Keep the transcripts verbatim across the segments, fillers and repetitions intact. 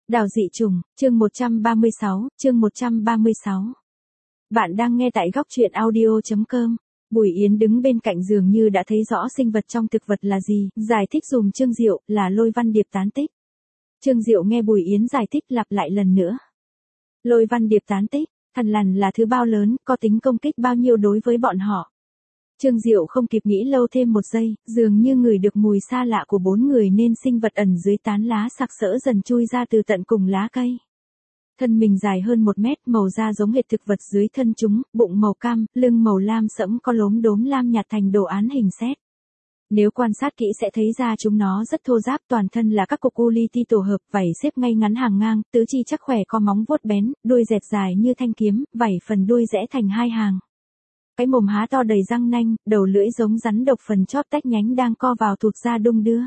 Đào dị trùng, chương một trăm ba mươi sáu, chương một trăm ba mươi sáu. Bạn đang nghe tại góc truyện audio chấm com. Bùi Yến đứng bên cạnh giường như đã thấy rõ sinh vật trong thực vật là gì, giải thích dùm Trương Diệu, là Lôi Văn Điệp tán tích. Trương Diệu nghe Bùi Yến giải thích lặp lại lần nữa. Lôi Văn Điệp tán tích, thần lằn là thứ bao lớn, có tính công kích bao nhiêu đối với bọn họ. Trương Diệu không kịp nghĩ lâu thêm một giây, dường như ngửi được mùi xa lạ của bốn người nên sinh vật ẩn dưới tán lá sặc sỡ dần chui ra từ tận cùng lá cây. Thân mình dài hơn một mét, màu da giống hệt thực vật dưới thân chúng, bụng màu cam, lưng màu lam sẫm có lốm đốm lam nhạt thành đồ án hình sét. Nếu quan sát kỹ sẽ thấy ra chúng nó rất thô ráp, toàn thân là các cục u li ti tổ hợp, vảy xếp ngay ngắn hàng ngang, tứ chi chắc khỏe có móng vuốt bén, đuôi dẹt dài như thanh kiếm, vảy phần đuôi rẽ thành hai hàng. Cái mồm há to đầy răng nanh, đầu lưỡi giống rắn độc, phần chóp tách nhánh đang co vào thụt ra đung đưa.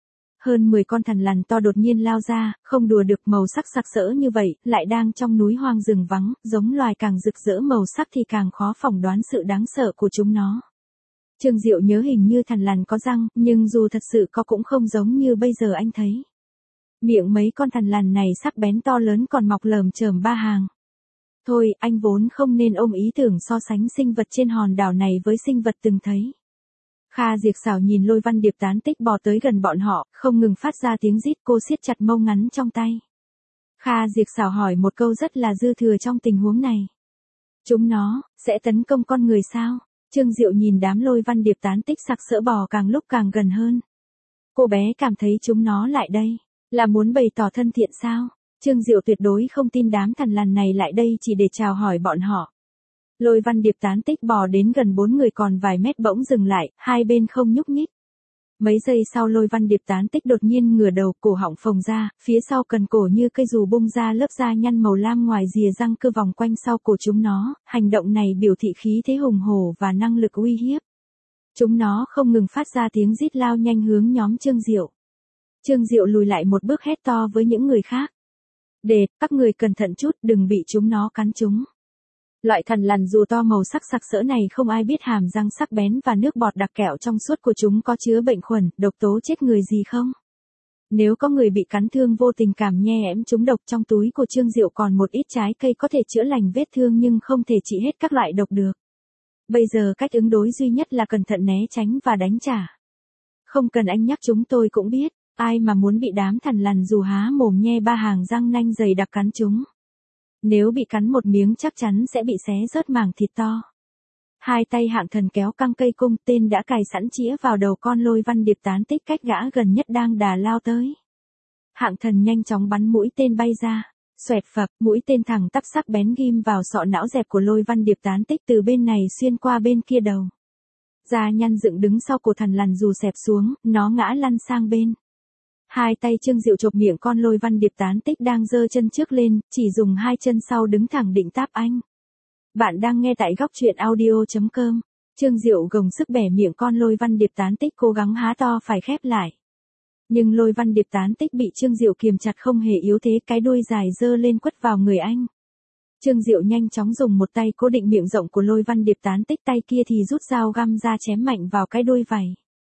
Hơn mười con thằn lằn to đột nhiên lao ra, không đùa được, màu sắc sặc sỡ như vậy, lại đang trong núi hoang rừng vắng, giống loài càng rực rỡ màu sắc thì càng khó phỏng đoán sự đáng sợ của chúng nó. Trương Diệu nhớ hình như thằn lằn có răng, nhưng dù thật sự có cũng không giống như bây giờ anh thấy. Miệng mấy con thằn lằn này sắc bén to lớn còn mọc lởm chởm ba hàng. Thôi, anh vốn không nên ôm ý tưởng so sánh sinh vật trên hòn đảo này với sinh vật từng thấy. Kha Diệp Xảo nhìn Lôi Văn Điệp tán tích bò tới gần bọn họ, không ngừng phát ra tiếng rít, cô siết chặt mâu ngắn trong tay. Kha Diệp Xảo hỏi một câu rất là dư thừa trong tình huống này. Chúng nó, sẽ tấn công con người sao? Trương Diệu nhìn đám Lôi Văn Điệp tán tích sặc sỡ bò càng lúc càng gần hơn. Cô bé cảm thấy chúng nó lại đây, là muốn bày tỏ thân thiện sao? Trương Diệu tuyệt đối không tin đám thằn lằn này lại đây chỉ để chào hỏi bọn họ. Lôi Văn Điệp tán tích bò đến gần bốn người còn vài mét bỗng dừng lại, hai bên không nhúc nhích. Mấy giây sau Lôi Văn Điệp tán tích đột nhiên ngửa đầu, cổ họng phồng ra, phía sau cần cổ như cây dù bung ra lớp da nhăn màu lam ngoài rìa răng cưa vòng quanh sau cổ chúng nó, hành động này biểu thị khí thế hùng hổ và năng lực uy hiếp. Chúng nó không ngừng phát ra tiếng rít lao nhanh hướng nhóm Trương Diệu. Trương Diệu lùi lại một bước hét to với những người khác. Để, các người cẩn thận chút, đừng bị chúng nó cắn chúng. Loại thằn lằn rùa to màu sắc sặc sỡ này không ai biết hàm răng sắc bén và nước bọt đặc kẹo trong suốt của chúng có chứa bệnh khuẩn, độc tố chết người gì không? Nếu có người bị cắn thương vô tình cảm nhe ém chúng độc, trong túi của Trương Diệu còn một ít trái cây có thể chữa lành vết thương nhưng không thể trị hết các loại độc được. Bây giờ cách ứng đối duy nhất là cẩn thận né tránh và đánh trả. Không cần anh nhắc chúng tôi cũng biết. Ai mà muốn bị đám thằn lằn dù há mồm nhe ba hàng răng nanh dày đặc cắn chúng. Nếu bị cắn một miếng chắc chắn sẽ bị xé rớt mảng thịt to. Hai tay Hạng Thần kéo căng cây cung, tên đã cài sẵn chĩa vào đầu con Lôi Văn Điệp tán tích cách gã gần nhất đang đà lao tới. Hạng Thần nhanh chóng bắn mũi tên bay ra. Xoẹt phập, mũi tên thẳng tắp sắc bén ghim vào sọ não dẹp của Lôi Văn Điệp tán tích từ bên này xuyên qua bên kia đầu. Da nhăn dựng đứng sau cổ thằn lằn dù xẹp xuống, nó ngã lăn sang bên. Hai tay Trương Diệu chộp miệng con Lôi Văn Điệp tán tích đang giơ chân trước lên, chỉ dùng hai chân sau đứng thẳng định táp anh. Bạn đang nghe tại góc truyện audio chấm com. Trương Diệu gồng sức bẻ miệng con Lôi Văn Điệp tán tích cố gắng há to phải khép lại. Nhưng Lôi Văn Điệp tán tích bị Trương Diệu kiềm chặt không hề yếu thế, cái đuôi dài giơ lên quất vào người anh. Trương Diệu nhanh chóng dùng một tay cố định miệng rộng của Lôi Văn Điệp tán tích, tay kia thì rút dao găm ra chém mạnh vào cái đuôi vảy.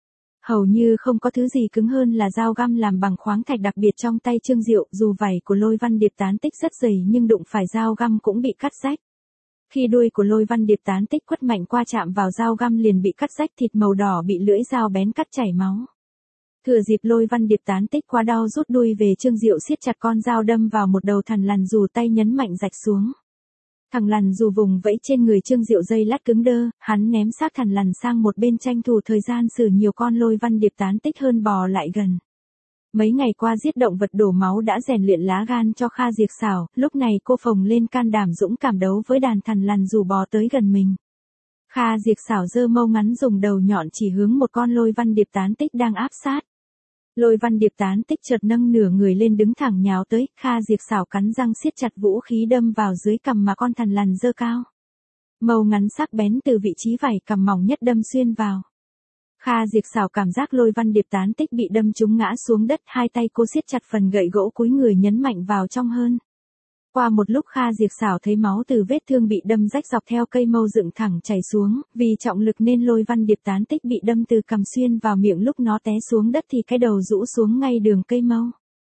Hầu như không có thứ gì cứng hơn là dao găm làm bằng khoáng thạch đặc biệt trong tay Trương Diệu, dù vảy của Lôi Văn Điệp tán tích rất dày nhưng đụng phải dao găm cũng bị cắt rách. Khi đuôi của Lôi Văn Điệp tán tích quất mạnh qua chạm vào dao găm liền bị cắt rách, thịt màu đỏ bị lưỡi dao bén cắt chảy máu. Thừa dịp Lôi Văn Điệp tán tích quá đau rút đuôi về, Trương Diệu siết chặt con dao đâm vào một đầu thằn lằn dù, tay nhấn mạnh rạch xuống. Thằng lằn dù vùng vẫy trên người Trương Diệu dây lát cứng đơ, hắn ném xác thằn lằn sang một bên tranh thủ thời gian xử nhiều con Lôi Văn Điệp tán tích hơn bò lại gần. Mấy ngày qua giết động vật đổ máu đã rèn luyện lá gan cho Kha Diệp Xảo, lúc này cô phồng lên can đảm dũng cảm đấu với đàn thằn lằn dù bò tới gần mình. Kha Diệp Xảo giơ mâu ngắn dùng đầu nhọn chỉ hướng một con Lôi Văn Điệp tán tích đang áp sát. Lôi Văn Điệp tán tích chợt nâng nửa người lên đứng thẳng nhào tới, Kha Diệp Xảo cắn răng siết chặt vũ khí đâm vào dưới cằm mà con thằn lằn giơ cao. Mâu ngắn sắc bén từ vị trí vảy cằm mỏng nhất đâm xuyên vào. Kha Diệp Xảo cảm giác Lôi Văn Điệp tán tích bị đâm trúng ngã xuống đất, hai tay cô siết chặt phần gậy gỗ cúi người nhấn mạnh vào trong hơn. Qua một lúc Kha Diệp Xảo thấy máu từ vết thương bị đâm rách dọc theo cây mâu dựng thẳng chảy xuống, vì trọng lực nên Lôi Văn Điệp tán tích bị đâm từ cằm xuyên vào miệng, lúc nó té xuống đất thì cái đầu rũ xuống ngay đường cây mâu.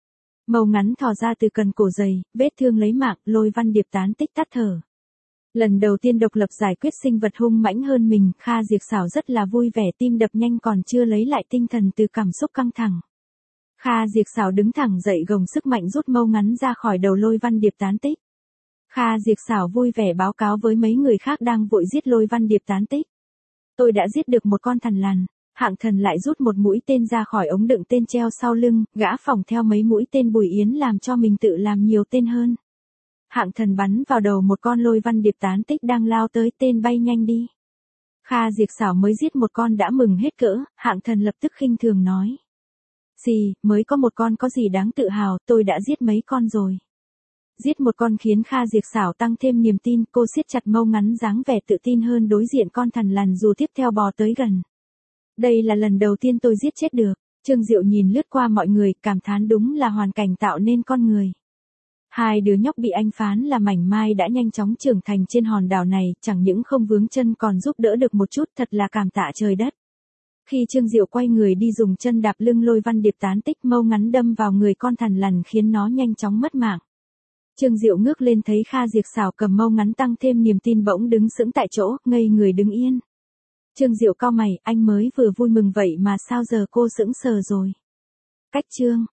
Mâu ngắn thò ra từ cần cổ dày, vết thương lấy mạng, Lôi Văn Điệp tán tích tắt thở. Lần đầu tiên độc lập giải quyết sinh vật hung mãnh hơn mình, Kha Diệp Xảo rất là vui vẻ, tim đập nhanh còn chưa lấy lại tinh thần từ cảm xúc căng thẳng. Kha Diệp Xảo đứng thẳng dậy gồng sức mạnh rút mâu ngắn ra khỏi đầu Lôi Văn Điệp tán tích. Kha Diệp Xảo vui vẻ báo cáo với mấy người khác đang vội giết Lôi Văn Điệp tán tích. Tôi đã giết được một con thằn lằn. Hạng Thần lại rút một mũi tên ra khỏi ống đựng tên treo sau lưng, gã phỏng theo mấy mũi tên Bùi Yến làm cho mình tự làm nhiều tên hơn. Hạng Thần bắn vào đầu một con Lôi Văn Điệp tán tích đang lao tới, tên bay nhanh đi. Kha Diệp Xảo mới giết một con đã mừng hết cỡ, Hạng Thần lập tức khinh thường nói. Gì, mới có một con có gì đáng tự hào, tôi đã giết mấy con rồi. Giết một con khiến Kha Diệp Xảo tăng thêm niềm tin, cô siết chặt mâu ngắn dáng vẻ tự tin hơn đối diện con thằn lằn dù tiếp theo bò tới gần. Đây là lần đầu tiên tôi giết chết được. Trương Diệu nhìn lướt qua mọi người, cảm thán đúng là hoàn cảnh tạo nên con người. Hai đứa nhóc bị anh phán là mảnh mai đã nhanh chóng trưởng thành trên hòn đảo này, chẳng những không vướng chân còn giúp đỡ được một chút, thật là cảm tạ trời đất. Khi Trương Diệu quay người đi dùng chân đạp lưng Lôi Văn Điệp tán tích, mâu ngắn đâm vào người con thằn lằn khiến nó nhanh chóng mất mạng. Trương Diệu ngước lên thấy Kha Diệp Xảo cầm mâu ngắn tăng thêm niềm tin bỗng đứng sững tại chỗ, ngây người đứng yên. Trương Diệu cau mày, anh mới vừa vui mừng vậy mà sao giờ cô sững sờ rồi. Cách chương